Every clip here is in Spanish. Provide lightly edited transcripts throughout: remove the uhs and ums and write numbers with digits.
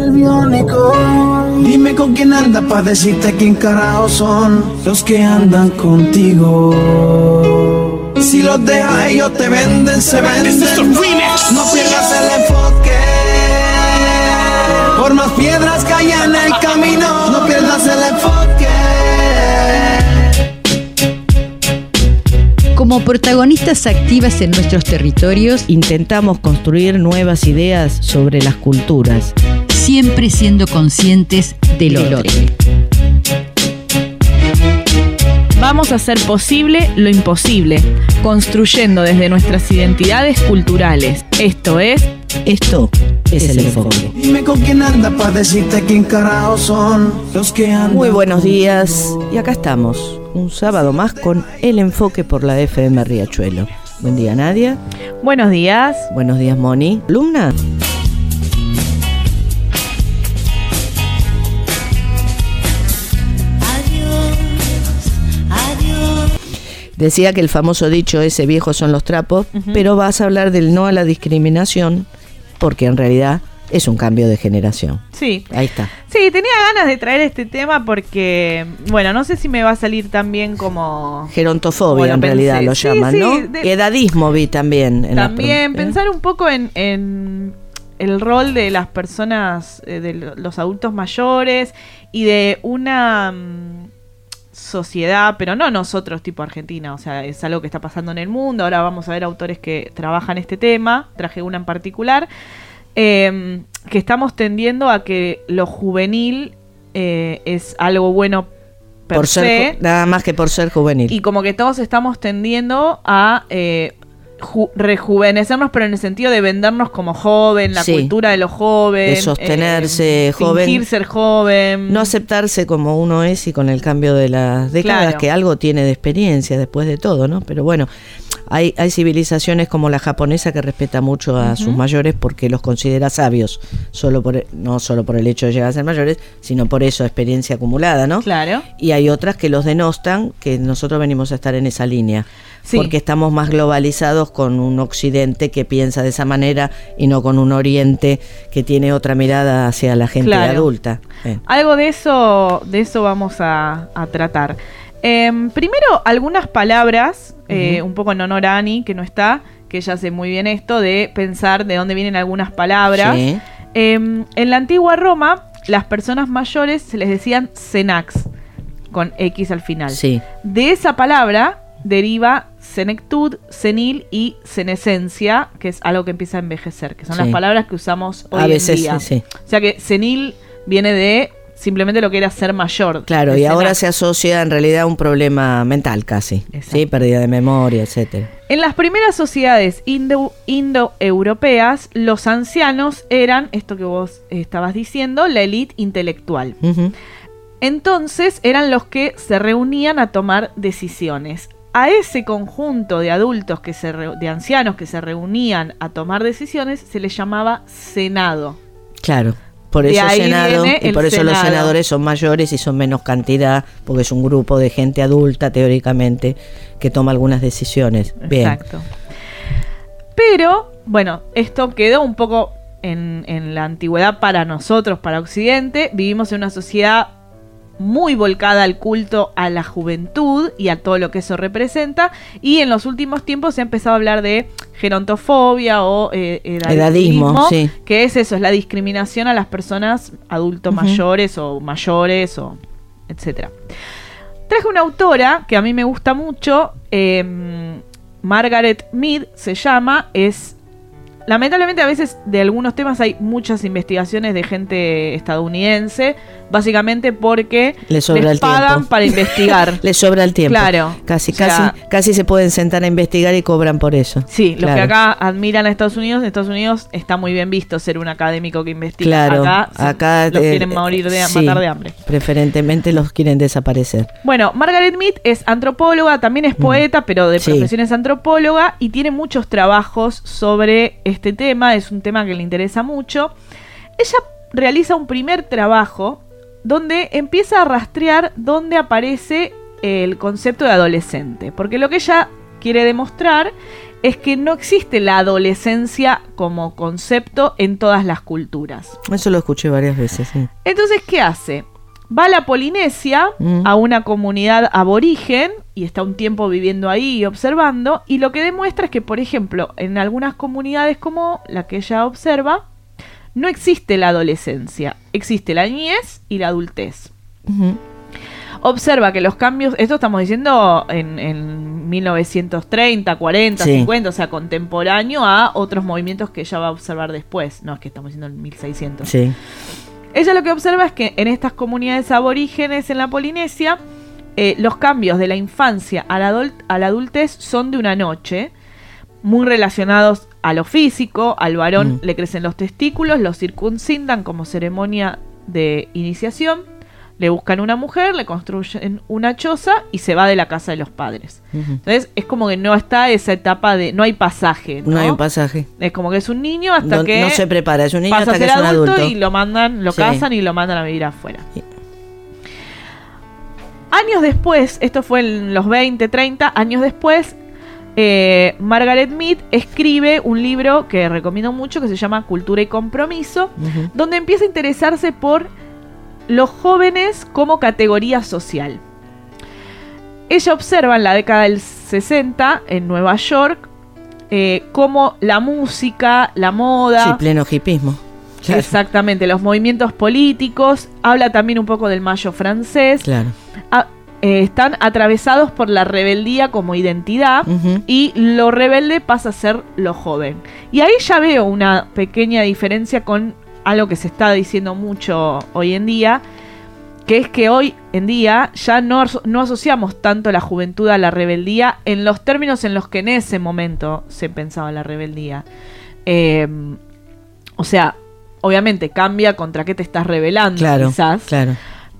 el biónico. Dime con quién andas pa' decirte quién carajo son los que andan contigo. Si los dejas ellos te venden, se venden. No pierdas el enfoque. Por más piedras que haya en el camino, no pierdas el enfoque. Como protagonistas activas en nuestros territorios, intentamos construir nuevas ideas sobre las culturas, siempre siendo conscientes del otro. Vamos a hacer posible lo imposible, construyendo desde nuestras identidades culturales. Esto es el enfoque. Dime con quién anda para decirte quién carajo son los que andan. Muy buenos días, y acá estamos, un sábado más con El Enfoque por la FM Riachuelo. Buen día, Nadia. Buenos días. Buenos días, Moni. ¿Alumna? Decía que el famoso dicho ese viejos son los trapos, pero vas a hablar del no a la discriminación, porque en realidad es un cambio de generación. Sí. Ahí está. Sí, tenía ganas de traer este tema porque, bueno, no sé si me va a salir tan bien como... Gerontofobia, en realidad lo llaman, sí, ¿no? Sí, edadismo vi también. También, pensar un poco en el rol de las personas, de los adultos mayores y de una... sociedad, pero no nosotros tipo Argentina, o sea, es algo que está pasando en el mundo. Ahora vamos a ver autores que trabajan este tema, traje una en particular, que estamos tendiendo a que lo juvenil es algo bueno per se, nada más que por ser juvenil. Y como que todos estamos tendiendo a rejuvenecernos, pero en el sentido de vendernos como joven, la cultura de los jóvenes, de sostenerse joven, fingir ser joven, no aceptarse como uno es, y con el cambio de las décadas, claro, que algo tiene de experiencia después de todo, ¿no? Pero bueno, hay civilizaciones como la japonesa que respeta mucho a sus mayores porque los considera sabios, no solo por el hecho de llegar a ser mayores, sino por eso, experiencia acumulada, ¿no? Claro. Y hay otras que los denostan, que nosotros venimos a estar en esa línea. Sí. Porque estamos más globalizados con un occidente que piensa de esa manera y no con un oriente que tiene otra mirada hacia la gente adulta. Algo de eso vamos a tratar. Primero, algunas palabras, un poco en honor a Ani, que no está, que ella hace muy bien esto de pensar de dónde vienen algunas palabras. Sí. En la antigua Roma, las personas mayores se les decían senax, con X al final. Sí. De esa palabra deriva senectud, senil y senescencia, que es algo que empieza a envejecer, que son las palabras que usamos hoy en día. Sí. O sea que senil viene de simplemente lo que era ser mayor. Claro, y ahora se asocia en realidad a un problema mental casi. Sí, pérdida de memoria, etcétera. En las primeras sociedades indoeuropeas, los ancianos eran, esto que vos estabas diciendo, la élite intelectual. Entonces eran los que se reunían a tomar decisiones. A ese conjunto de adultos, de ancianos que se reunían a tomar decisiones, se les llamaba senado. Claro, por eso senado, y por eso los senadores son mayores y son menos cantidad, porque es un grupo de gente adulta, teóricamente, que toma algunas decisiones. Bien. Exacto. Pero, bueno, esto quedó un poco en la antigüedad para nosotros, para Occidente. Vivimos en una sociedad muy volcada al culto a la juventud y a todo lo que eso representa, y en los últimos tiempos se ha empezado a hablar de gerontofobia o edadismo, sí, que es eso, es la discriminación a las personas adultos mayores o etcétera. Traje una autora que a mí me gusta mucho, Margaret Mead se llama, lamentablemente a veces de algunos temas hay muchas investigaciones de gente estadounidense, básicamente porque les pagan tiempo para investigar. Les sobra el tiempo. Claro. Casi se pueden sentar a investigar y cobran por eso. Sí, los que acá admiran a Estados Unidos, en Estados Unidos está muy bien visto ser un académico que investiga. Claro, acá los quieren matar de hambre. Preferentemente los quieren desaparecer. Bueno, Margaret Mead es antropóloga, también es poeta, pero de profesión es antropóloga, y tiene muchos trabajos sobre este tema, es un tema que le interesa mucho. Ella realiza un primer trabajo donde empieza a rastrear dónde aparece el concepto de adolescente, porque lo que ella quiere demostrar es que no existe la adolescencia como concepto en todas las culturas. Eso lo escuché varias veces, sí. Entonces, ¿qué hace? Va a la Polinesia, a una comunidad aborigen, y está un tiempo viviendo ahí y observando, y lo que demuestra es que, por ejemplo, en algunas comunidades como la que ella observa, no existe la adolescencia, existe la niñez y la adultez. Observa que los cambios, esto estamos diciendo en 1930, 40, sí. 50, o sea, contemporáneo a otros movimientos que ella va a observar después. No, es que estamos diciendo en 1600. Sí. Ella lo que observa es que en estas comunidades aborígenes en la Polinesia, los cambios de la infancia a la adultez son de una noche, muy relacionados a lo físico. Al varón le crecen los testículos, los circuncidan como ceremonia de iniciación, le buscan una mujer, le construyen una choza y se va de la casa de los padres. Entonces es como que no está esa etapa de... no hay pasaje, ¿no? No hay un pasaje. Es como que es un niño hasta que... no se prepara, es un niño hasta que es un adulto. Y lo mandan, lo casan y lo mandan a vivir afuera. Sí. Años después, esto fue en los 20, 30, años después, Margaret Mead escribe un libro que recomiendo mucho que se llama Cultura y Compromiso, donde empieza a interesarse por los jóvenes como categoría social. Ella observa en la década del 60 en Nueva York cómo la música, la moda... Sí, pleno hipismo. Claro. Exactamente, los movimientos políticos, habla también un poco del mayo francés. Claro. Están atravesados por la rebeldía como identidad y lo rebelde pasa a ser lo joven. Y ahí ya veo una pequeña diferencia con algo que se está diciendo mucho hoy en día, que es que hoy en día ya no asociamos tanto la juventud a la rebeldía en los términos en los que en ese momento se pensaba la rebeldía. O sea, obviamente cambia contra qué te estás rebelando, claro, quizás. Claro.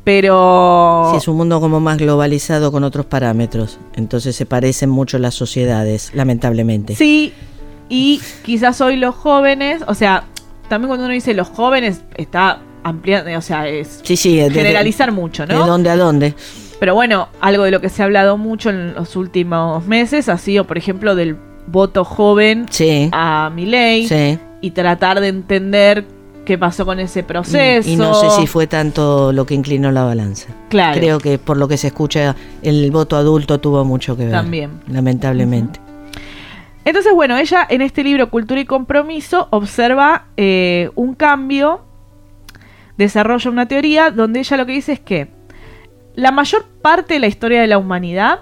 Pero... sí, es un mundo como más globalizado con otros parámetros. Entonces se parecen mucho las sociedades, lamentablemente. Sí, y quizás hoy los jóvenes, o sea, también cuando uno dice los jóvenes, está ampliando, o sea, es generalizar mucho, ¿no? ¿De dónde a dónde? Pero bueno, algo de lo que se ha hablado mucho en los últimos meses ha sido, por ejemplo, del voto joven a Milei y tratar de entender qué pasó con ese proceso. Y no sé si fue tanto lo que inclinó la balanza. Claro. Creo que por lo que se escucha, el voto adulto tuvo mucho que ver. También. Lamentablemente. Entonces, bueno, ella en este libro Cultura y Compromiso observa un cambio, desarrolla una teoría donde ella lo que dice es que la mayor parte de la historia de la humanidad,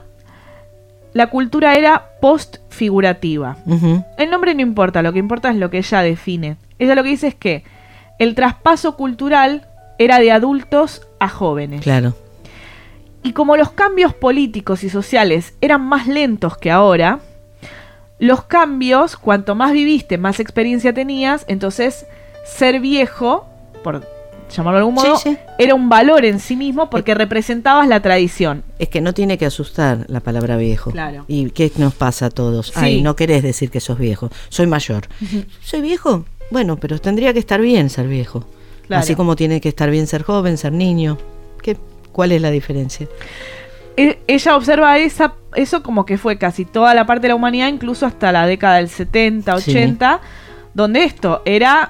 la cultura era post-figurativa. El nombre no importa, lo que importa es lo que ella define. Ella lo que dice es que el traspaso cultural era de adultos a jóvenes. Claro. Y como los cambios políticos y sociales eran más lentos que ahora, los cambios, cuanto más viviste, más experiencia tenías, entonces ser viejo, por llamarlo de algún modo, era un valor en sí mismo porque representabas la tradición. Es que no tiene que asustar la palabra viejo. Claro. ¿Y qué nos pasa a todos? Ay, no querés decir que sos viejo. Soy mayor. ¿Soy viejo? Bueno, pero tendría que estar bien ser viejo. Claro. Así como tiene que estar bien ser joven, ser niño. ¿Cuál es la diferencia? Ella observa eso como que fue casi toda la parte de la humanidad, incluso hasta la década del 70, 80, donde esto era...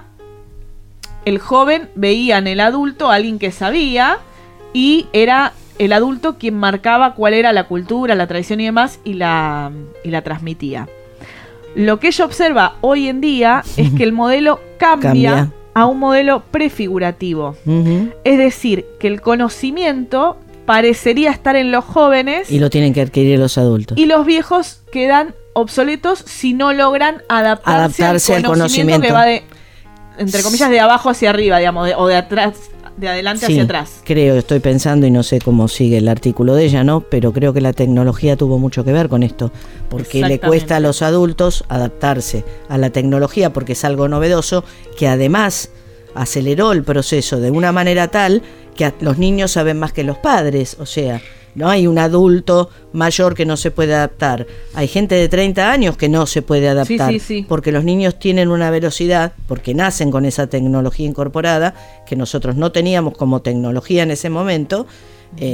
el joven veía en el adulto a alguien que sabía y era el adulto quien marcaba cuál era la cultura, la tradición y demás y la transmitía. Lo que ella observa hoy en día es que el modelo cambia a un modelo prefigurativo. Es decir, que el conocimiento parecería estar en los jóvenes y lo tienen que adquirir los adultos. Y los viejos quedan obsoletos si no logran adaptarse al conocimiento que va de, entre comillas, de abajo hacia arriba, digamos, o de atrás, de adelante hacia atrás. Estoy pensando y no sé cómo sigue el artículo de ella, ¿no? Pero creo que la tecnología tuvo mucho que ver con esto, porque le cuesta a los adultos adaptarse a la tecnología porque es algo novedoso que además aceleró el proceso de una manera tal que los niños saben más que los padres, o sea, no hay un adulto mayor que no se puede adaptar. Hay gente de 30 años que no se puede adaptar. Porque los niños tienen una velocidad, porque nacen con esa tecnología incorporada, que nosotros no teníamos como tecnología en ese momento.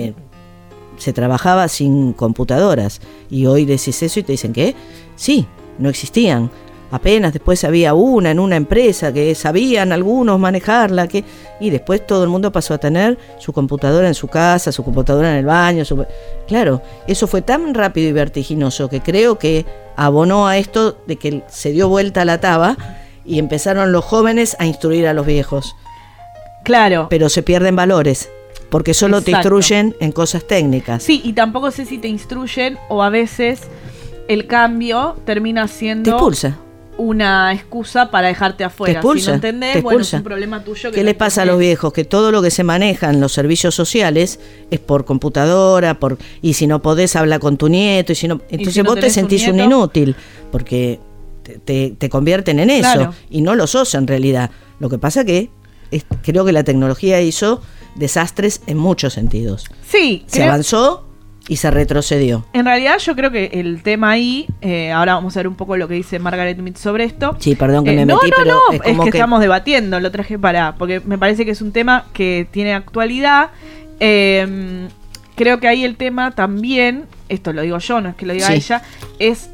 Se trabajaba sin computadoras. Y hoy decís eso y te dicen, ¿qué? Sí, no existían. Apenas después había una en una empresa que sabían algunos manejarla, y después todo el mundo pasó a tener su computadora en su casa, su computadora en el baño. Claro, eso fue tan rápido y vertiginoso que creo que abonó a esto de que se dio vuelta la taba y empezaron los jóvenes a instruir a los viejos. Claro. Pero se pierden valores, porque solo Exacto. te instruyen en cosas técnicas. Sí, y tampoco sé si te instruyen o a veces el cambio termina siendo... Te expulsa. Una excusa para dejarte afuera. Te expulsa, si no entendés, te bueno, expulsa. es un problema tuyo. Que ¿Qué no le pasa a los entendés. viejos? Que todo lo que se maneja en los servicios sociales es por computadora, y si no podés, habla con tu nieto, entonces si no vos te tenés sentís un nieto? inútil, porque te convierten en eso, Claro. y no lo sos en realidad. Lo que pasa que creo que la tecnología hizo desastres en muchos sentidos. Sí, Se avanzó y se retrocedió. En realidad yo creo que el tema ahí, ahora vamos a ver un poco lo que dice Margaret Mead sobre esto. Sí, perdón que me no, metí, no, pero no, es como que que estamos debatiendo, lo traje porque me parece que es un tema que tiene actualidad. Creo que ahí el tema también, esto lo digo yo, no es que lo diga Sí. ella, es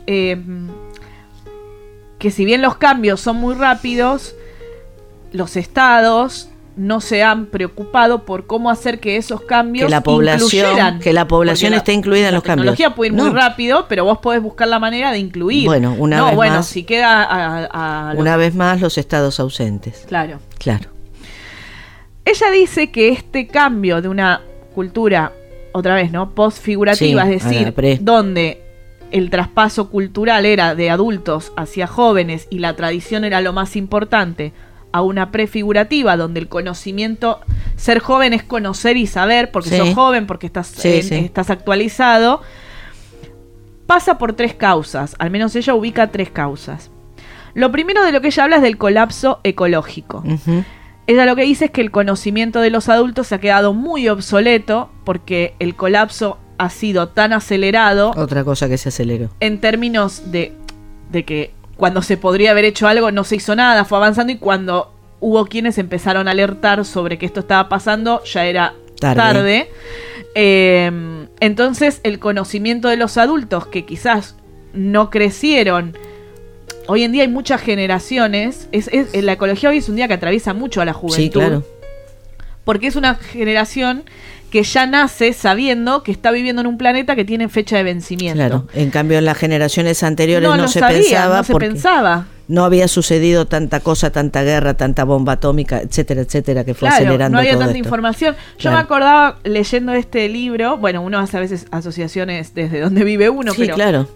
que si bien los cambios son muy rápidos, los estados no se han preocupado por cómo hacer que esos cambios que la población Porque esté incluida en los cambios. La tecnología puede ir muy rápido, pero vos podés buscar la manera de incluir. Bueno, una vez más, si queda una vez más los estados ausentes. Claro. Claro. Ella dice que este cambio de una cultura, otra vez, ¿no? Post-figurativa, Sí, es decir, donde el traspaso cultural era de adultos hacia jóvenes y la tradición era lo más importante, a una prefigurativa donde el conocimiento, ser joven es conocer y saber, porque sos joven, porque estás actualizado, pasa por 3 causas, al menos ella ubica 3 causas. Lo primero de lo que ella habla es del colapso ecológico. Uh-huh. Ella lo que dice es que el conocimiento de los adultos se ha quedado muy obsoleto porque el colapso ha sido tan acelerado. Otra cosa que se aceleró. En términos de que cuando se podría haber hecho algo no se hizo nada, fue avanzando, y cuando hubo quienes empezaron a alertar sobre que esto estaba pasando, ya era tarde. Entonces el conocimiento de los adultos que quizás no crecieron, hoy en día hay muchas generaciones, la ecología hoy es un día que atraviesa mucho a la juventud. Sí, claro. Porque es una generación que ya nace sabiendo que está viviendo en un planeta que tiene fecha de vencimiento. Claro, en cambio en las generaciones anteriores no se pensaba no había sucedido tanta cosa, tanta guerra, tanta bomba atómica, etcétera, etcétera, que fue acelerando no había todo tanta esto. Información. Yo me acordaba leyendo este libro, bueno, uno hace a veces asociaciones desde donde vive uno, sí, pero... claro.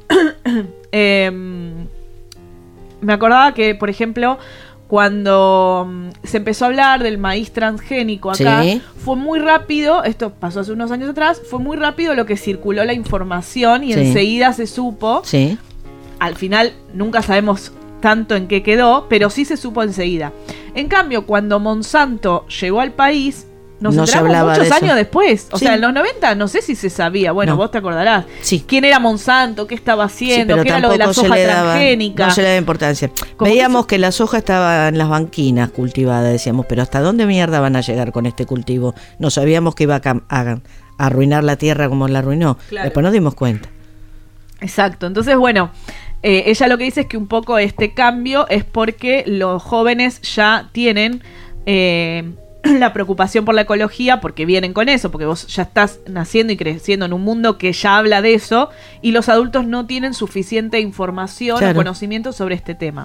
Me acordaba que, por ejemplo, cuando se empezó a hablar del maíz transgénico acá, fue muy rápido, esto pasó hace unos años atrás, fue muy rápido lo que circuló la información y enseguida se supo. Sí. Al final nunca sabemos tanto en qué quedó, pero sí se supo enseguida. En cambio, cuando Monsanto llegó al país, nos enteramos muchos años después. O sea, en los 90 no sé si se sabía. Bueno, vos te acordarás. Sí. ¿Quién era Monsanto? ¿Qué estaba haciendo? ¿Qué era lo de la soja transgénica? No se le daba importancia. Veíamos que la soja estaba en las banquinas cultivada, decíamos, pero ¿hasta dónde mierda van a llegar con este cultivo? No sabíamos que iba a arruinar la tierra como la arruinó. Claro. Después nos dimos cuenta. Exacto. Entonces, bueno, ella lo que dice es que un poco este cambio es porque los jóvenes ya tienen... la preocupación por la ecología, porque vienen con eso, porque vos ya estás naciendo y creciendo en un mundo que ya habla de eso, y los adultos no tienen suficiente información o conocimiento sobre este tema.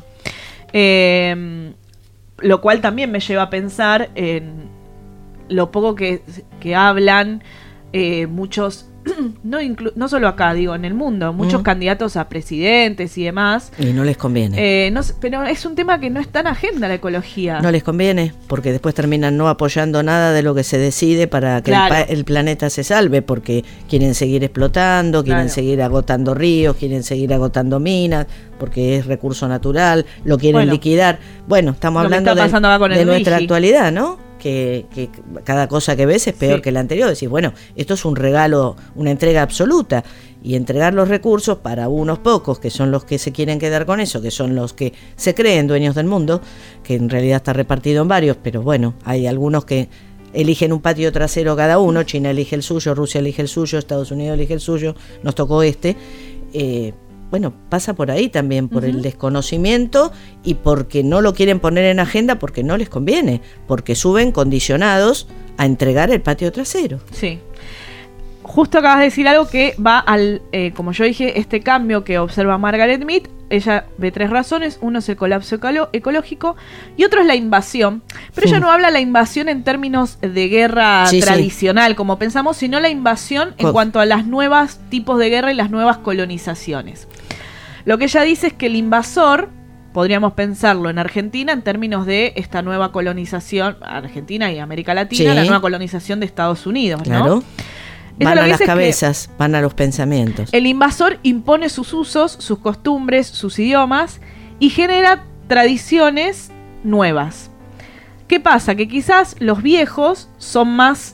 Lo cual también me lleva a pensar en lo poco que hablan muchos, no solo acá, digo, en el mundo, muchos candidatos a presidentes y demás. Y no les conviene. Pero es un tema que no está en agenda la ecología. No les conviene, porque después terminan no apoyando nada de lo que se decide para que el planeta se salve, porque quieren seguir explotando, quieren seguir agotando ríos, quieren seguir agotando minas, porque es recurso natural, lo quieren liquidar. Bueno, estamos hablando de nuestra actualidad, ¿no? Que cada cosa que ves es peor que la anterior. Decís, bueno, esto es un regalo, una entrega absoluta, y entregar los recursos para unos pocos, que son los que se quieren quedar con eso, que son los que se creen dueños del mundo, que en realidad está repartido en varios, pero bueno, hay algunos que eligen un patio trasero cada uno. China elige el suyo, Rusia elige el suyo, Estados Unidos elige el suyo, nos tocó bueno, pasa por ahí también, por el desconocimiento y porque no lo quieren poner en agenda porque no les conviene, porque suben condicionados a entregar el patio trasero. Sí. Justo acabas de decir algo que va al, como yo dije, este cambio que observa Margaret Mead. Ella ve 3 razones. Uno es el colapso ecológico y otro es la invasión. Pero ella no habla la invasión en términos de guerra tradicional, como pensamos, sino la invasión en cuanto a las nuevas tipos de guerra y las nuevas colonizaciones. Lo que ella dice es que el invasor, podríamos pensarlo en Argentina en términos de esta nueva colonización, Argentina y América Latina, la nueva colonización de Estados Unidos, ¿no? Claro. Van a las cabezas, van a los pensamientos. El invasor impone sus usos, sus costumbres, sus idiomas y genera tradiciones nuevas. ¿Qué pasa? Que quizás los viejos son más,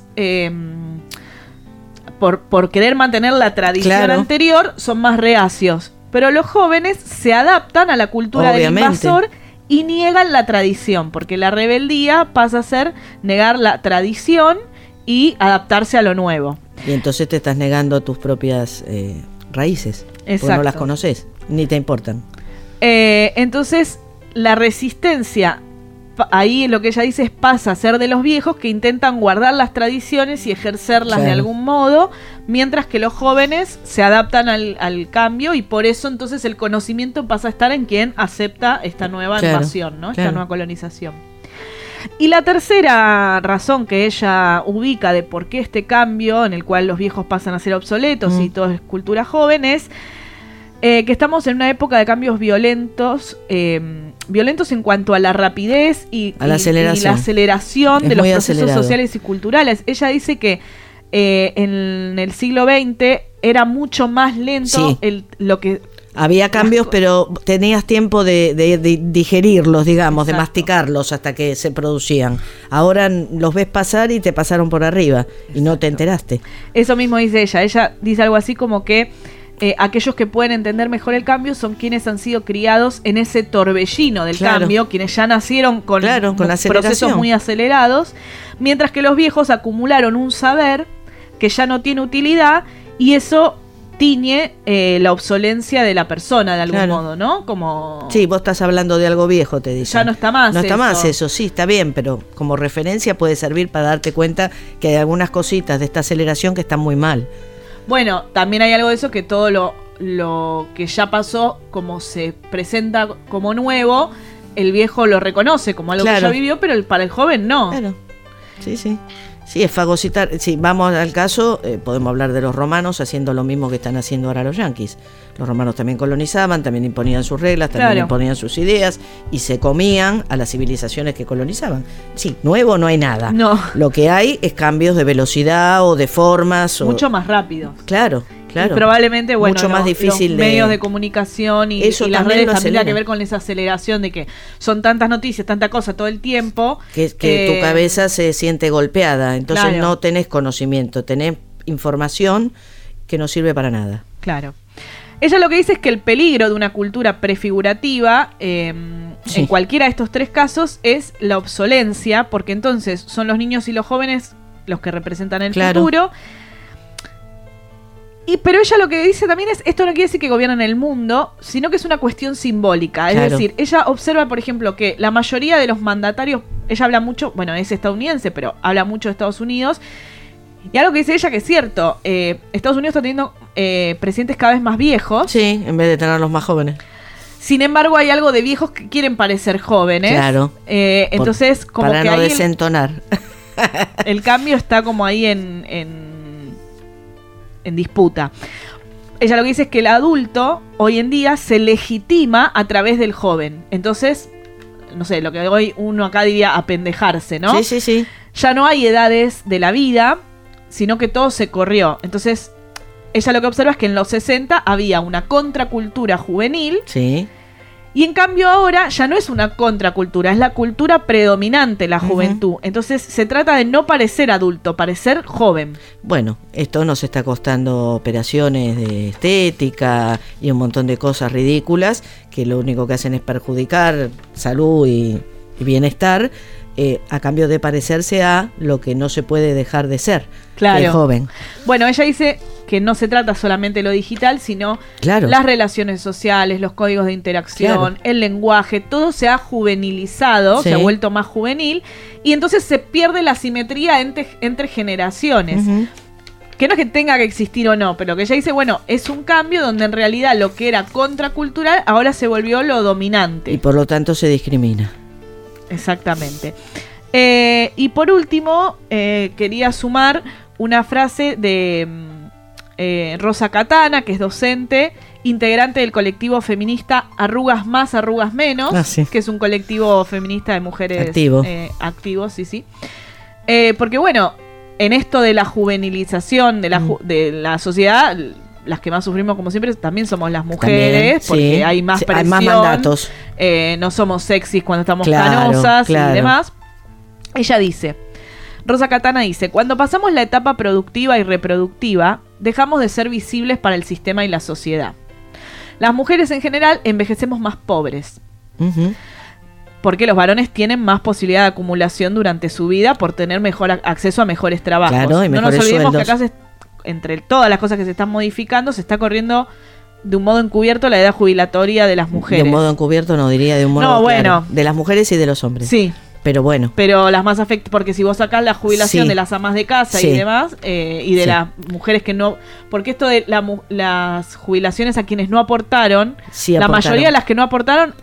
por querer mantener la tradición anterior, son más reacios. Pero los jóvenes se adaptan a la cultura del invasor y niegan la tradición, porque la rebeldía pasa a ser negar la tradición y adaptarse a lo nuevo. Y entonces te estás negando tus propias raíces. Exacto. Porque no las conoces, ni te importan. Entonces, la resistencia, ahí lo que ella dice es pasa a ser de los viejos que intentan guardar las tradiciones y ejercerlas de algún modo, mientras que los jóvenes se adaptan al cambio y por eso entonces el conocimiento pasa a estar en quien acepta esta nueva invasión, ¿no? Esta nueva colonización. Y la tercera razón que ella ubica de por qué este cambio en el cual los viejos pasan a ser obsoletos y todo es cultura joven es que estamos en una época de cambios violentos, violentos en cuanto a la rapidez y la aceleración de los procesos sociales y culturales. Ella dice que en el siglo XX era mucho más lento lo que... Había cambios, pero tenías tiempo de digerirlos, digamos, de masticarlos hasta que se producían. Ahora los ves pasar y te pasaron por arriba y no te enteraste. Eso mismo dice ella. Ella dice algo así como que aquellos que pueden entender mejor el cambio son quienes han sido criados en ese torbellino del cambio, quienes ya nacieron con procesos muy acelerados, mientras que los viejos acumularon un saber que ya no tiene utilidad y eso tiñe la obsolencia de la persona de algún modo, ¿no? Como... Sí, vos estás hablando de algo viejo, te dicen. Ya no está más. No está más eso, sí, está bien, pero como referencia puede servir para darte cuenta que hay algunas cositas de esta aceleración que están muy mal. Bueno, también hay algo de eso que todo lo que ya pasó, como se presenta como nuevo, el viejo lo reconoce como algo que ya vivió, pero para el joven no. Claro, sí. Sí, es fagocitar. Si vamos al caso, podemos hablar de los romanos haciendo lo mismo que están haciendo ahora los yanquis. Los romanos también colonizaban, también imponían sus reglas, también imponían sus ideas y se comían a las civilizaciones que colonizaban. Sí, nuevo no hay nada. No. Lo que hay es cambios de velocidad o de formas. Mucho más rápido. Claro. Y probablemente, mucho más difícil los medios de comunicación y las redes también tienen que ver con esa aceleración de que son tantas noticias, tanta cosa todo el tiempo. Que tu cabeza se siente golpeada, entonces no tenés conocimiento, tenés información que no sirve para nada. Claro. Ella lo que dice es que el peligro de una cultura prefigurativa, en cualquiera de estos 3 casos, es la obsolencia, porque entonces son los niños y los jóvenes los que representan el futuro. Pero ella lo que dice también es, esto no quiere decir que gobiernan el mundo, sino que es una cuestión simbólica. Es decir, ella observa, por ejemplo, que la mayoría de los mandatarios, ella habla mucho, bueno, es estadounidense, pero habla mucho de Estados Unidos. Y algo que dice ella que es cierto, Estados Unidos está teniendo presidentes cada vez más viejos. Sí, en vez de tener los más jóvenes. Sin embargo, hay algo de viejos que quieren parecer jóvenes. Claro. Entonces, como para que no desentonar. El cambio está como ahí en disputa. Ella lo que dice es que el adulto hoy en día se legitima a través del joven. Entonces, no sé, lo que hoy uno acá diría apendejarse, ¿no? Sí. Ya no hay edades de la vida, sino que todo se corrió. Entonces, ella lo que observa es que en los 60 había una contracultura juvenil. Sí. Y en cambio ahora ya no es una contracultura, es la cultura predominante, la juventud. Entonces se trata de no parecer adulto, parecer joven. Bueno, esto nos está costando operaciones de estética y un montón de cosas ridículas que lo único que hacen es perjudicar salud y bienestar a cambio de parecerse a lo que no se puede dejar de ser, claro. El joven. Bueno, ella dice que no se trata solamente de lo digital, sino claro, las relaciones sociales, los códigos de interacción, claro, el lenguaje, todo se ha juvenilizado, sí, se ha vuelto más juvenil, y entonces se pierde la simetría entre generaciones. Uh-huh. Que no es que tenga que existir o no, pero que ella dice, bueno, es un cambio donde en realidad lo que era contracultural ahora se volvió lo dominante. Y por lo tanto se discrimina. Exactamente. Y por último, quería sumar una frase de Rosa Katana, que es docente, integrante del colectivo feminista Arrugas Más, Arrugas Menos, sí, que es un colectivo feminista de mujeres activos, sí. Porque bueno, en esto de la juvenilización de la sociedad, las que más sufrimos, como siempre, también somos las mujeres, también, porque sí, hay más presión, hay más mandatos. No somos sexys cuando estamos claro, canosas claro, y demás. Ella dice, Rosa Katana dice, cuando pasamos la etapa productiva y reproductiva, dejamos de ser visibles para el sistema y la sociedad. Las mujeres en general envejecemos más pobres. Uh-huh. Porque los varones tienen más posibilidad de acumulación durante su vida por tener mejor acceso a mejores trabajos. Claro, y no nos olvidemos sueldos. que acá, entre todas las cosas que se están modificando, se está corriendo de un modo encubierto la edad jubilatoria de las mujeres. De un modo encubierto no diría, de un modo claro, de las mujeres y de los hombres. Sí. Pero bueno. Pero las más afectadas, porque si vos sacás la jubilación de las amas de casa y demás, y de las mujeres que no... Porque esto de las jubilaciones a quienes no aportaron, la mayoría de las que no aportaron,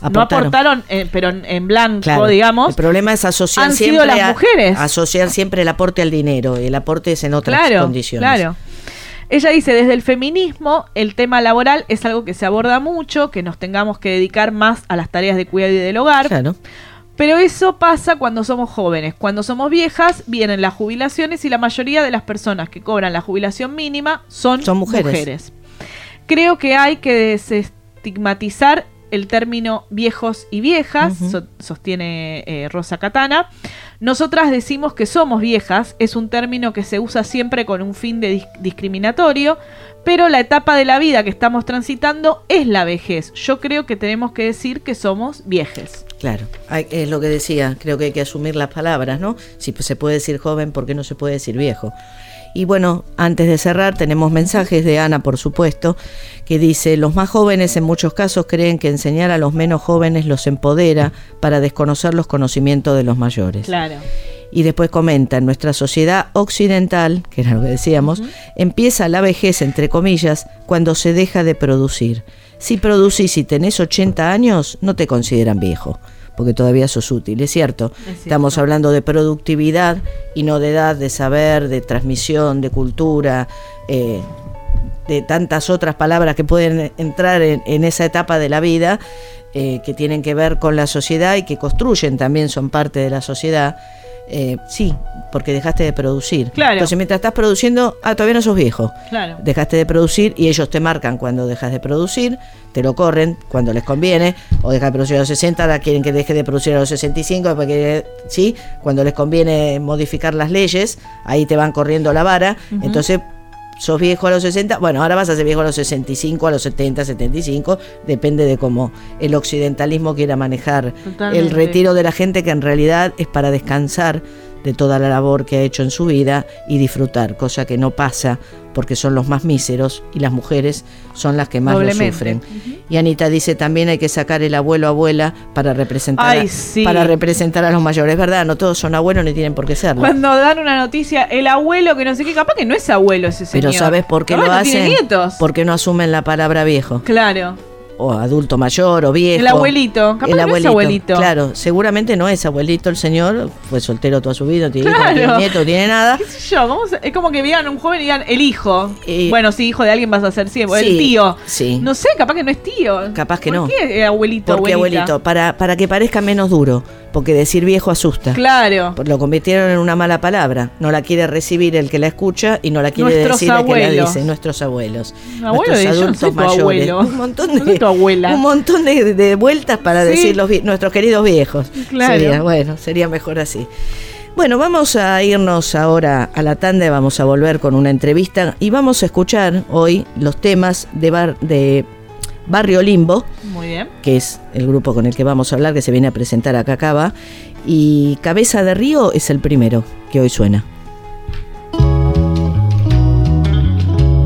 pero en blanco, claro, digamos. El problema es asociar siempre sido las mujeres. Asociar siempre el aporte al dinero. El aporte es en otras condiciones. Claro. Ella dice, desde el feminismo, el tema laboral es algo que se aborda mucho, que nos tengamos que dedicar más a las tareas de cuidado y del hogar. Claro. Pero eso pasa cuando somos jóvenes. Cuando somos viejas, vienen las jubilaciones y la mayoría de las personas que cobran la jubilación mínima son mujeres. Creo que hay que desestigmatizar el término viejos y viejas, sostiene Rosa Katana. Nosotras decimos que somos viejas, es un término que se usa siempre con un fin discriminatorio, pero la etapa de la vida que estamos transitando es la vejez. Yo creo que tenemos que decir que somos viejes. Claro, es lo que decía, creo que hay que asumir las palabras, ¿no? Si se puede decir joven, ¿por qué no se puede decir viejo? Y bueno, antes de cerrar tenemos mensajes de Ana, por supuesto, que dice, los más jóvenes en muchos casos creen que enseñar a los menos jóvenes los empodera para desconocer los conocimientos de los mayores. Claro. Y después comenta, en nuestra sociedad occidental, que era lo que decíamos, empieza la vejez, entre comillas, cuando se deja de producir. Si producís y tenés 80 años, no te consideran viejo, porque todavía sos útil, es cierto. Estamos hablando de productividad y no de edad, de saber, de transmisión, de cultura, de tantas otras palabras que pueden entrar en esa etapa de la vida, que tienen que ver con la sociedad y que construyen también, son parte de la sociedad. Sí, porque dejaste de producir. Claro. Entonces mientras estás produciendo, todavía no sos viejo. Claro. Dejaste de producir y ellos te marcan cuando dejas de producir, te lo corren cuando les conviene, o dejas de producir a los 60, ahora quieren que deje de producir a los 65, porque sí, cuando les conviene modificar las leyes, ahí te van corriendo la vara. Entonces sos viejo a los 60, bueno, ahora vas a ser viejo a los 65, a los 70, 75, depende de cómo el occidentalismo quiera manejar el retiro de la gente, que en realidad es para descansar de toda la labor que ha hecho en su vida y disfrutar, cosa que no pasa porque son los más míseros y las mujeres son las que más lo sufren. Y Anita dice, también hay que sacar el abuelo abuela para representar para representar a los mayores, ¿verdad? No todos son abuelos ni tienen por qué serlo. Cuando dan una noticia, el abuelo que no sé qué, capaz que no es abuelo ese señor. Pero ¿sabes por qué capaz lo hacen? Tiene nietos. Porque no asumen la palabra viejo. Claro. O adulto mayor o viejo. El abuelito, capaz que no es abuelito. Claro, seguramente no es abuelito el señor, fue soltero toda su vida, no tiene hijo, no tiene nieto, no tiene nada. ¿Qué sé yo? Es como que vean a un joven y digan el hijo. Bueno, sí, hijo de alguien vas a ser siempre, el tío. Sí. No sé, capaz que no es tío. Capaz que no. ¿Por qué abuelito, ¿Por qué abuelito? Para que parezca menos duro, porque decir viejo asusta. Claro. Lo convirtieron en una mala palabra. No la quiere recibir el que la escucha y no la quiere decir el que la dice. Nuestros abuelos. Nuestros adultos mayores. Abuelo. Un montón de... No soy tu abuela. Un montón de vueltas para decir nuestros queridos viejos. Claro. Sería mejor así. Bueno, vamos a irnos ahora a la tanda y vamos a volver con una entrevista y vamos a escuchar hoy los temas de Barrio Limbo. Muy bien. Que es el grupo con el que vamos a hablar, que se viene a presentar acá Cava, y Cabeza de Río es el primero que hoy suena.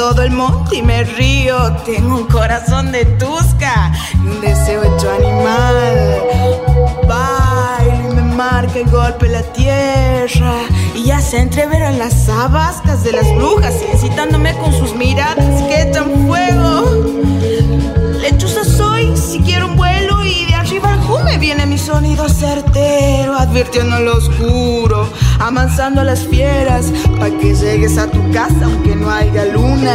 todo el monte y me río. Tengo un corazón de tusca y un deseo hecho animal. Bailo y me marca el golpe la tierra, y ya se entreveran las abascas de las brujas, incitándome con sus miradas que echan fuego. Lechuza soy, si quiero un vuelo, y de arriba al jume viene mi sonido certero, advirtiendo lo oscuro, amansando a las fieras, pa' que llegues a tu casa aunque no haya luna.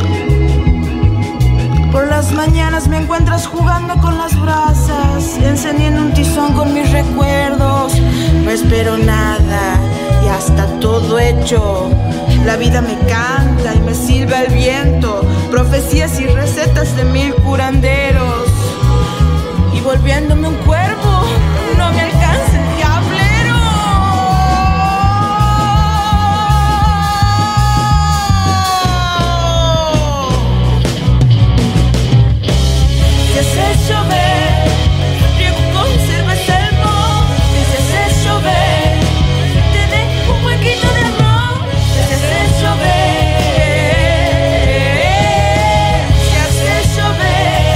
Por las mañanas me encuentras jugando con las brasas, encendiendo un tizón con mis recuerdos. No espero nada, ya está todo hecho. La vida me canta y me silba el viento, profecías y recetas de 1000 curanderos. Y volviéndome un cuervo, no me alcanza el diablero. Si haces llover, riego con cerveza el monte. Si haces llover, te dejo un huequito de amor. Si haces llover, si haces llover.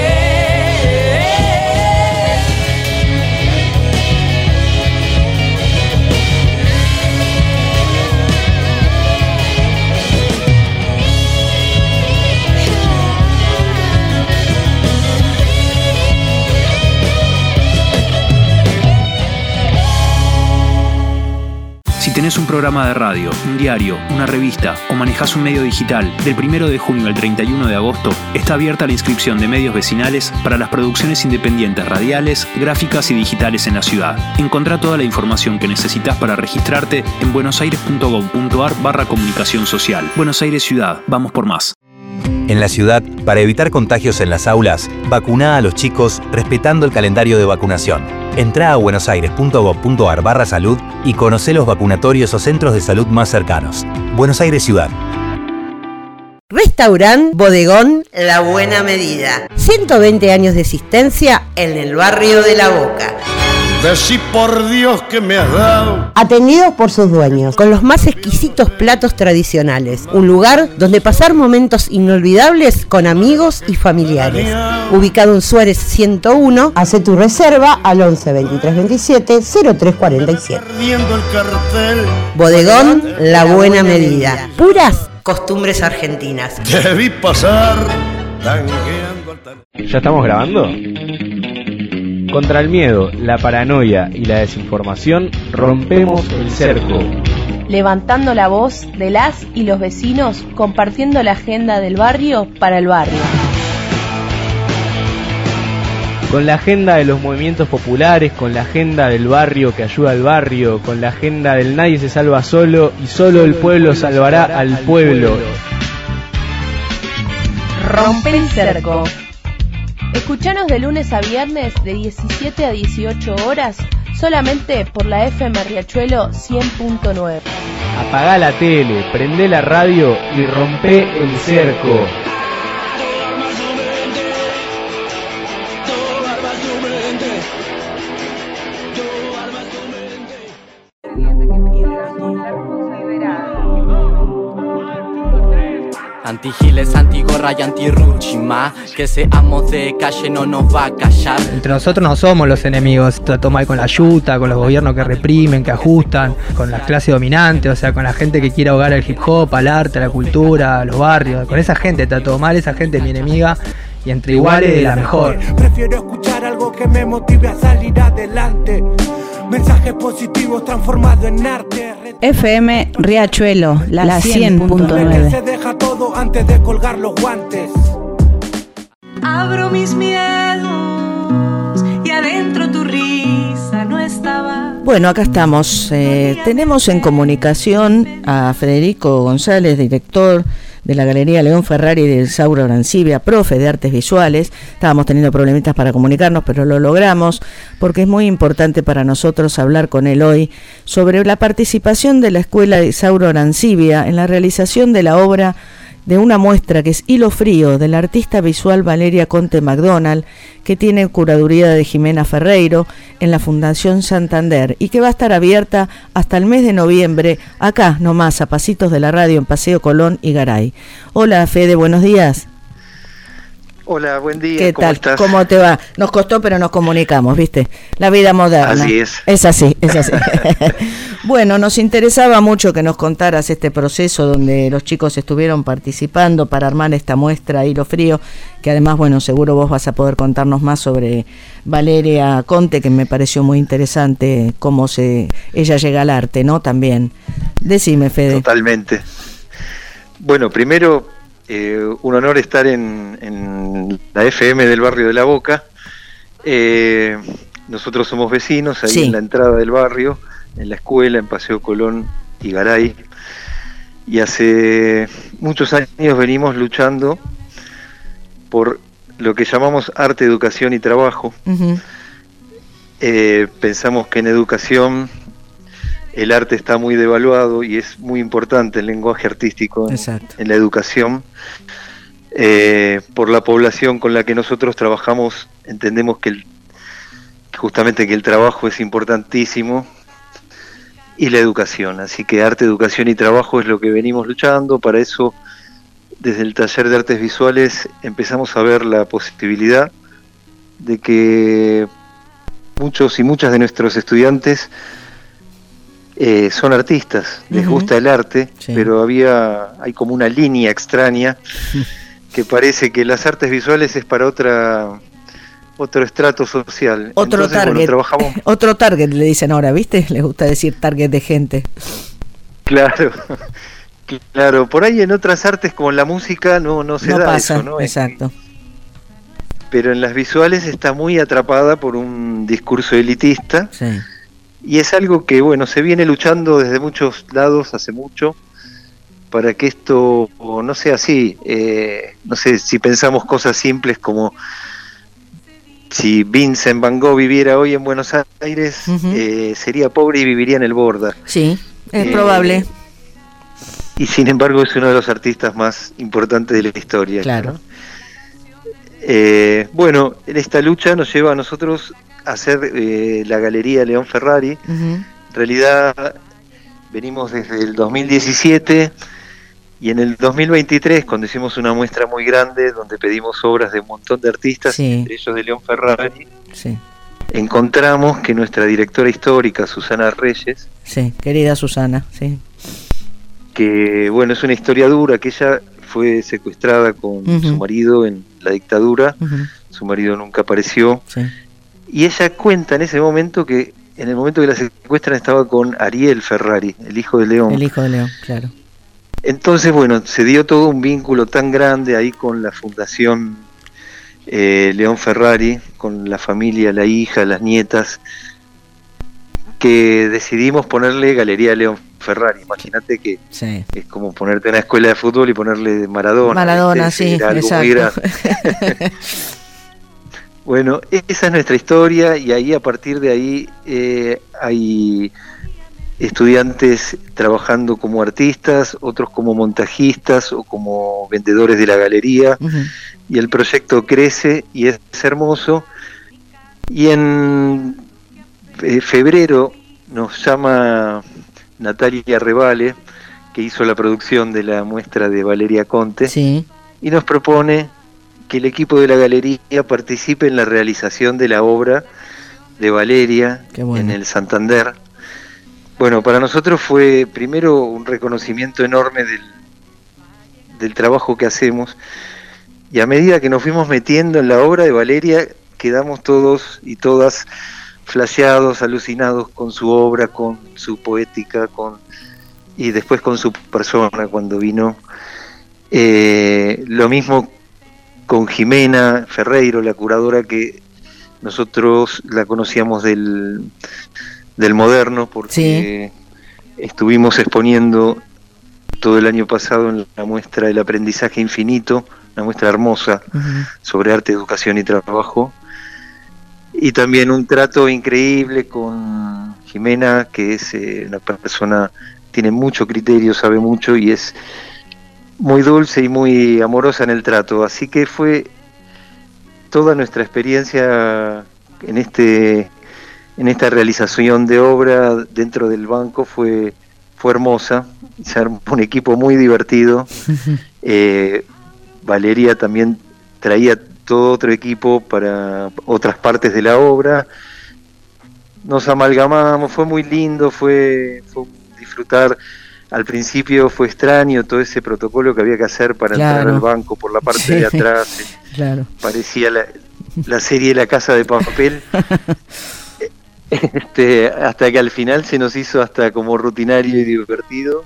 Si tenés un programa de radio, un diario, una revista o manejás un medio digital, del 1 de junio al 31 de agosto está abierta la inscripción de medios vecinales para las producciones independientes radiales, gráficas y digitales en la ciudad. Encontrá toda la información que necesitas para registrarte en buenosaires.gov.ar/comunicación social. Buenos Aires Ciudad, vamos por más. En la ciudad, para evitar contagios en las aulas, vacuná a los chicos respetando el calendario de vacunación. Entrá a buenosaires.gov.ar/salud y conocé los vacunatorios o centros de salud más cercanos. Buenos Aires Ciudad. Restaurant Bodegón La Buena Medida. 120 años de existencia en el barrio de La Boca. Decí por Dios que me has dado. Atendidos por sus dueños, con los más exquisitos platos tradicionales. Un lugar donde pasar momentos inolvidables con amigos y familiares. Ubicado en Suárez 101, hace tu reserva al 11 23 27 03 47. Bodegón La Buena Medida. Puras costumbres argentinas. Te vi pasar tangueando al... ¿Ya estamos grabando? Contra el miedo, la paranoia y la desinformación, rompemos el cerco. Levantando la voz de las y los vecinos, compartiendo la agenda del barrio para el barrio. Con la agenda de los movimientos populares, con la agenda del barrio que ayuda al barrio, con la agenda del nadie se salva solo y solo el pueblo salvará al pueblo. Rompe el cerco. Escuchanos de lunes a viernes de 17 a 18 horas solamente por la FM Riachuelo 100.9. Apagá la tele, prendé la radio y rompe el cerco. Antigiles, antigorra y antirruchima, que seamos de calle no nos va a callar. Entre nosotros no somos los enemigos, trató mal con la yuta, con los gobiernos que reprimen, que ajustan, con la clase dominante, o sea, con la gente que quiere ahogar al hip hop, al arte, a la cultura, a los barrios. Con esa gente trató mal, esa gente es mi enemiga y entre iguales la mejor. Prefiero escuchar algo que me motive a salir adelante. Mensajes positivos transformados en arte. FM Riachuelo, la 100.9. Se deja todo antes de colgar los guantes. Abro mis miedos y adentro tu risa no estaba. Bueno, acá estamos. Tenemos en comunicación a Federico González, director de la Galería León Ferrari de Isauro Arancibia, profe de artes visuales. Estábamos teniendo problemitas para comunicarnos, pero lo logramos porque es muy importante para nosotros hablar con él hoy sobre la participación de la Escuela de Isauro Arancibia en la realización de la obra de una muestra que es Hilo Frío, del artista visual Valeria Conte McDonald, que tiene curaduría de Jimena Ferreiro en la Fundación Santander y que va a estar abierta hasta el mes de noviembre, acá nomás, a pasitos de la radio, en Paseo Colón y Garay. Hola Fede, buenos días. Hola, buen día. ¿Qué ¿Cómo tal? estás? ¿Cómo te va? Nos costó, pero nos comunicamos, ¿viste? La vida moderna. Así es. Es así, es así. Bueno, nos interesaba mucho que nos contaras este proceso donde los chicos estuvieron participando para armar esta muestra Hilo Frío, que además, bueno, seguro vos vas a poder contarnos más sobre Valeria Conte, que me pareció muy interesante cómo ella llega al arte, ¿no? También. Decime, Fede. Totalmente. Bueno, primero, un honor estar en la FM del barrio de La Boca. Nosotros somos vecinos, ahí en la entrada del barrio, en la escuela, en Paseo Colón y Garay. Y hace muchos años venimos luchando por lo que llamamos arte, educación y trabajo. Uh-huh. Pensamos que en educación el arte está muy devaluado y es muy importante el lenguaje artístico en la educación. Por la población con la que nosotros trabajamos, entendemos que justamente que el trabajo es importantísimo y la educación, así que arte, educación y trabajo es lo que venimos luchando. Para eso, desde el taller de artes visuales empezamos a ver la posibilidad de que muchos y muchas de nuestros estudiantes son artistas, les gusta el arte, pero hay como una línea extraña que parece que las artes visuales es para otro estrato social. Otro Entonces, target, bueno, trabajamos... otro target le dicen ahora, ¿viste? Les gusta decir target de gente. Claro, claro. Por ahí en otras artes como en la música no se da pasa, eso, ¿no? Exacto. Pero en las visuales está muy atrapada por un discurso elitista. Sí. Y es algo que, bueno, se viene luchando desde muchos lados hace mucho para que esto no sea así. No sé, si pensamos cosas simples como si Vincent Van Gogh viviera hoy en Buenos Aires, sería pobre y viviría en el Borda. Sí, es probable. Y sin embargo es uno de los artistas más importantes de la historia. Claro. ¿No? Bueno, en esta lucha nos lleva a nosotros a hacer la Galería León Ferrari. En realidad venimos desde el 2017 y en el 2023, cuando hicimos una muestra muy grande donde pedimos obras de un montón de artistas, entre ellos de León Ferrari, encontramos que nuestra directora histórica, Susana Reyes, querida Susana, que bueno, es una historia dura, que ella fue secuestrada con su marido en la dictadura, su marido nunca apareció, y ella cuenta en ese momento que en el momento que la secuestran estaba con Ariel Ferrari, el hijo de León. El hijo de León, claro. Entonces, bueno, se dio todo un vínculo tan grande ahí con la Fundación León Ferrari, con la familia, la hija, las nietas, que decidimos ponerle Galería León Ferrari. Imagínate que es como ponerte en una escuela de fútbol y ponerle Maradona. Maradona, sí, exacto. Bueno, esa es nuestra historia y ahí, a partir de ahí, hay estudiantes trabajando como artistas, otros como montajistas o como vendedores de la galería, y el proyecto crece y es hermoso. Y en febrero nos llama Natalia Revale, que hizo la producción de la muestra de Valeria Conte, y nos propone que el equipo de la galería participe en la realización de la obra de Valeria en el Santander. Bueno, para nosotros fue primero un reconocimiento enorme del trabajo que hacemos, y a medida que nos fuimos metiendo en la obra de Valeria, quedamos todos y todas flasheados, alucinados con su obra, con su poética, y después con su persona cuando vino. Lo mismo con Jimena Ferreiro, la curadora, que nosotros la conocíamos del Moderno, porque estuvimos exponiendo todo el año pasado en la muestra El Aprendizaje Infinito, una muestra hermosa sobre arte, educación y trabajo, y también un trato increíble con Jimena, que es una persona, tiene mucho criterio, sabe mucho y es muy dulce y muy amorosa en el trato, así que fue toda nuestra experiencia en esta realización de obra dentro del banco fue hermosa. Se armó un equipo muy divertido. Valeria también traía todo otro equipo para otras partes de la obra. Nos amalgamamos, fue muy lindo, fue disfrutar. Al principio fue extraño todo ese protocolo que había que hacer para entrar al banco por la parte de atrás. Claro. Parecía la serie La Casa de Papel. Hasta que al final se nos hizo hasta como rutinario y divertido.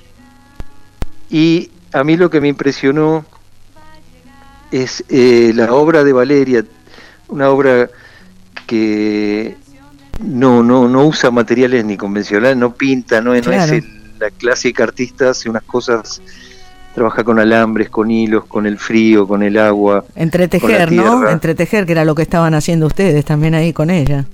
Y a mí lo que me impresionó es la obra de Valeria, una obra que no usa materiales ni convencionales, no pinta, no es la clásica artista, hace unas cosas, trabaja con alambres, con hilos, con el frío, con el agua. Entretejer, ¿no? Entretejer, que era lo que estaban haciendo ustedes también ahí con ella.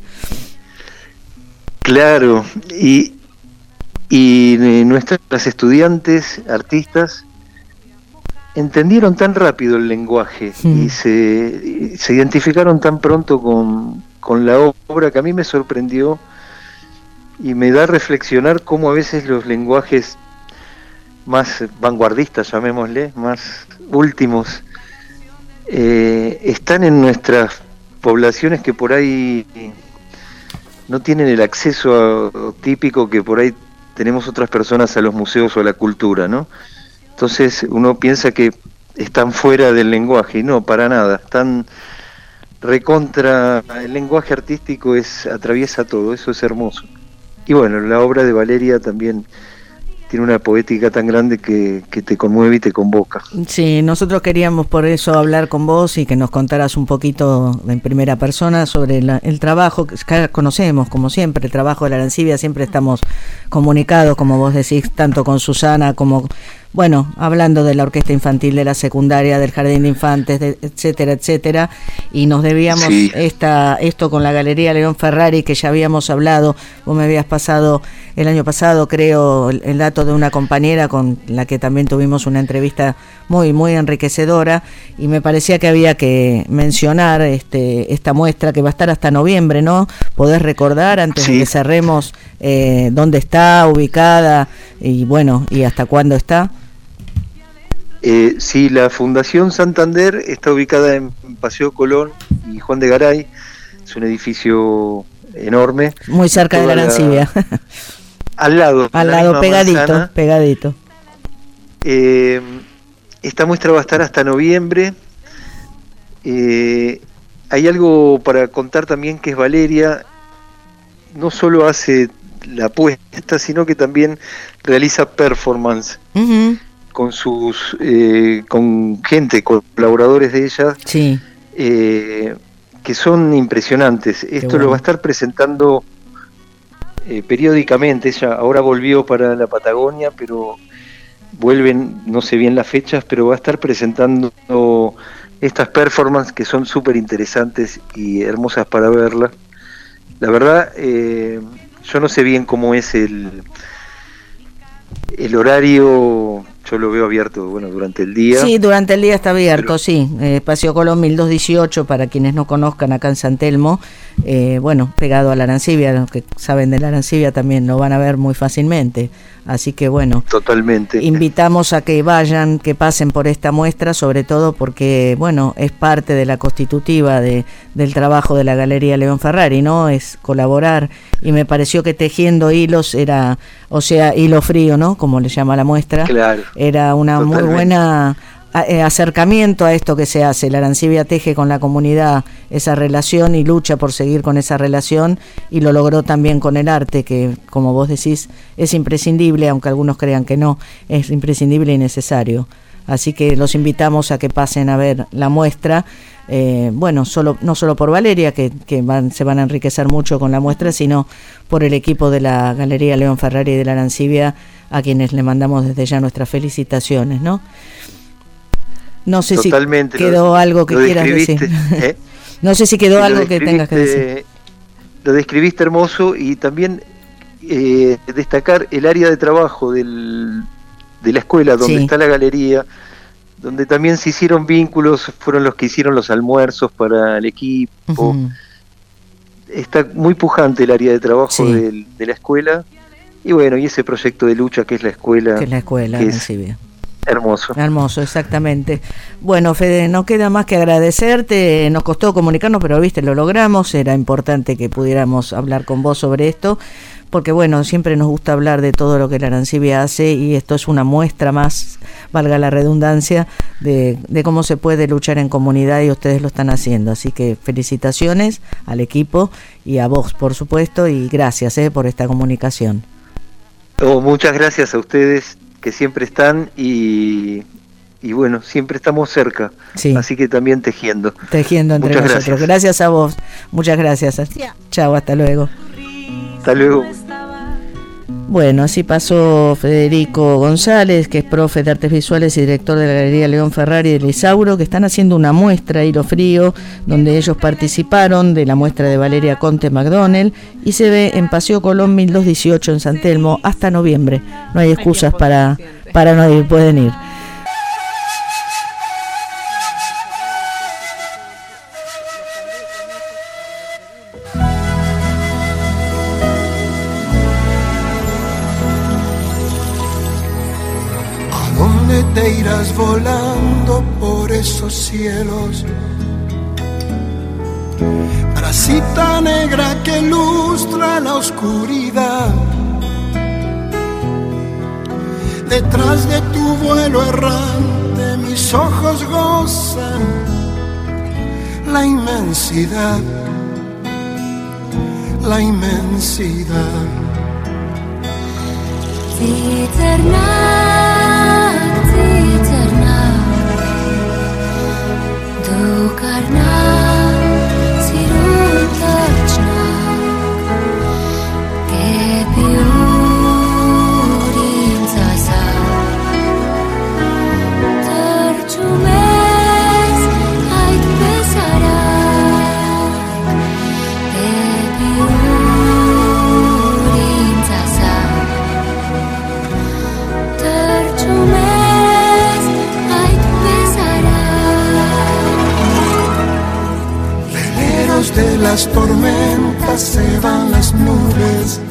Claro, y nuestras estudiantes, artistas, entendieron tan rápido el lenguaje y se identificaron tan pronto con la obra, que a mí me sorprendió y me da a reflexionar cómo a veces los lenguajes más vanguardistas, llamémosle, más últimos, están en nuestras poblaciones que por ahí no tienen el acceso típico que por ahí tenemos otras personas a los museos o a la cultura, ¿no? Entonces uno piensa que están fuera del lenguaje, y no, para nada, están recontra. El lenguaje artístico atraviesa todo, eso es hermoso. Y bueno, la obra de Valeria también tiene una poética tan grande que te conmueve y te convoca. Sí, nosotros queríamos por eso hablar con vos y que nos contaras un poquito en primera persona sobre el trabajo que conocemos, como siempre, el trabajo de la Arancibia. Siempre estamos comunicados, como vos decís, tanto con Susana como, bueno, hablando de la orquesta infantil, de la secundaria, del jardín de infantes, etcétera, etcétera, y nos debíamos esto con la Galería León Ferrari, que ya habíamos hablado. Vos me habías pasado el año pasado, creo, el dato de una compañera con la que también tuvimos una entrevista muy, muy enriquecedora, y me parecía que había que mencionar esta muestra que va a estar hasta noviembre, ¿no? ¿Podés recordar, antes de que cerremos, dónde está ubicada y bueno, y hasta cuándo está? Sí, la Fundación Santander está ubicada en Paseo Colón y Juan de Garay. Es un edificio enorme. Muy cerca de la Arancibia. Al lado, pegadito. Esta muestra va a estar hasta noviembre. Hay algo para contar también, que es Valeria no solo hace la puesta, sino que también realiza performance con sus con gente, colaboradores de ella, que son impresionantes. Esto lo va a estar presentando periódicamente. Ella ahora volvió para la Patagonia, pero vuelven, no sé bien las fechas, pero va a estar presentando estas performances que son súper interesantes y hermosas para verlas. La verdad, yo no sé bien cómo es el horario. Yo lo veo abierto, bueno, durante el día. Sí, durante el día está abierto, Paseo Colón 1218, para quienes no conozcan, acá en San Telmo, bueno, pegado a la Arancibia. Los que saben de la Arancibia también lo van a ver muy fácilmente. Así que bueno, totalmente. Invitamos a que vayan, que pasen por esta muestra, sobre todo porque, bueno, es parte de la constitutiva del trabajo de la Galería León Ferrari, ¿no? Es colaborar, y me pareció que Tejiendo Hilos era, o sea, hilo frío, ¿no? Como le llama la muestra. Claro. Era una muy buena acercamiento a esto que se hace. La Arancibia teje con la comunidad esa relación y lucha por seguir con esa relación, y lo logró también con el arte, que, como vos decís, es imprescindible, aunque algunos crean que no, es imprescindible y necesario. Así que los invitamos a que pasen a ver la muestra. Bueno, no solo por Valeria, que se van a enriquecer mucho con la muestra, sino por el equipo de la Galería León Ferrari y de la Arancibia, a quienes le mandamos desde ya nuestras felicitaciones, ¿no? No sé si quedó algo que quieras decir. No sé si quedó algo que tengas que decir. Lo describiste hermoso, y también destacar el área de trabajo del de la escuela, donde Sí. está la galería, donde también se hicieron vínculos, fueron los que hicieron los almuerzos para el equipo. Ujú. Está muy pujante el área de trabajo Sí. de la escuela, y bueno, y ese proyecto de lucha que es la escuela, Que es la escuela, que es Arancibia. hermoso. Hermoso, exactamente. Bueno, Fede, no queda más que agradecerte. Nos costó comunicarnos, pero viste, lo logramos. Era importante que pudiéramos hablar con vos sobre esto, porque bueno, siempre nos gusta hablar de todo lo que la Arancibia hace, y esto es una muestra más, valga la redundancia, de cómo se puede luchar en comunidad, y ustedes lo están haciendo. Así que felicitaciones al equipo y a vos, por supuesto, y gracias por esta comunicación. Muchas gracias a ustedes que siempre están y bueno, siempre estamos cerca, Sí. así que también tejiendo. Tejiendo entre Muchas nosotros. Gracias a vos. Muchas gracias. Chao, hasta luego. Hasta luego. Bueno, así pasó Federico González, que es profe de artes visuales y director de la Galería León Ferrari de Lisauro, que están haciendo una muestra, Hilo Frío, donde ellos participaron de la muestra de Valeria Conte McDonnell, y se ve en Paseo Colón 1218 en San Telmo hasta noviembre. No hay excusas para no ir, pueden ir. ¿A dónde te irás volando por esos cielos? Bracita negra que lustra la oscuridad. Detrás de tu vuelo errante mis ojos gozan la inmensidad, la inmensidad. De las tormentas se van las nubes,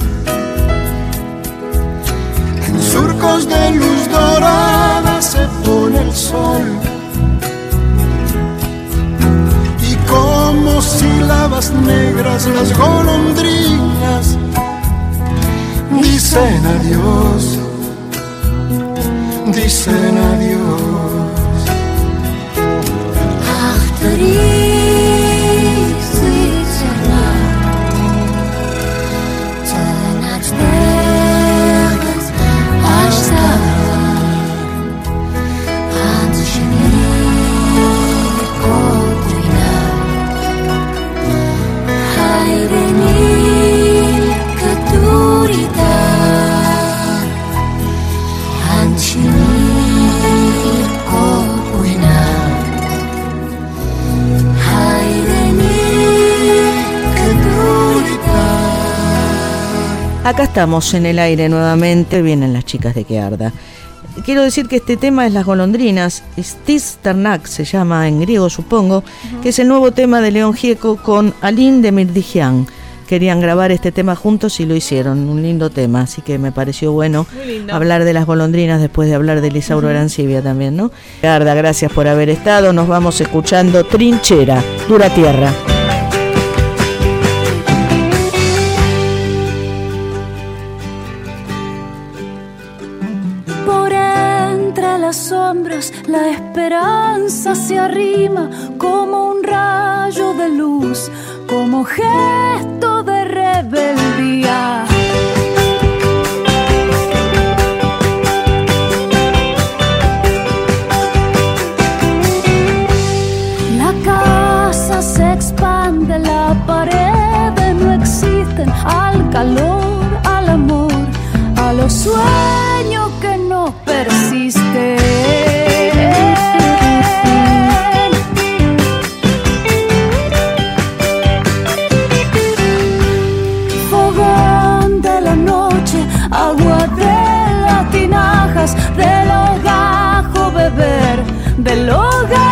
en surcos de luz dorada se pone el sol, y como sílabas negras las golondrinas dicen adiós, dicen adiós. Acá estamos en el aire nuevamente, vienen las chicas de Que Arda. Quiero decir que este tema es Las Golondrinas, Cisternak se llama en griego supongo, que es el nuevo tema de León Gieco con Aline de Mirdijian. Querían grabar este tema juntos y lo hicieron, un lindo tema, así que me pareció bueno hablar de Las Golondrinas después de hablar de Lisauro Arancibia también, ¿no? Que Arda, gracias por haber estado, nos vamos escuchando Trinchera, Dura Tierra. Las sombras, la esperanza se arrima como un rayo de luz, como gesto de rebeldía. La casa se expande, la pared no existen, al calor, al amor, a los sueños que no persisten. Fogón de la noche, agua de las tinajas, de del hogar.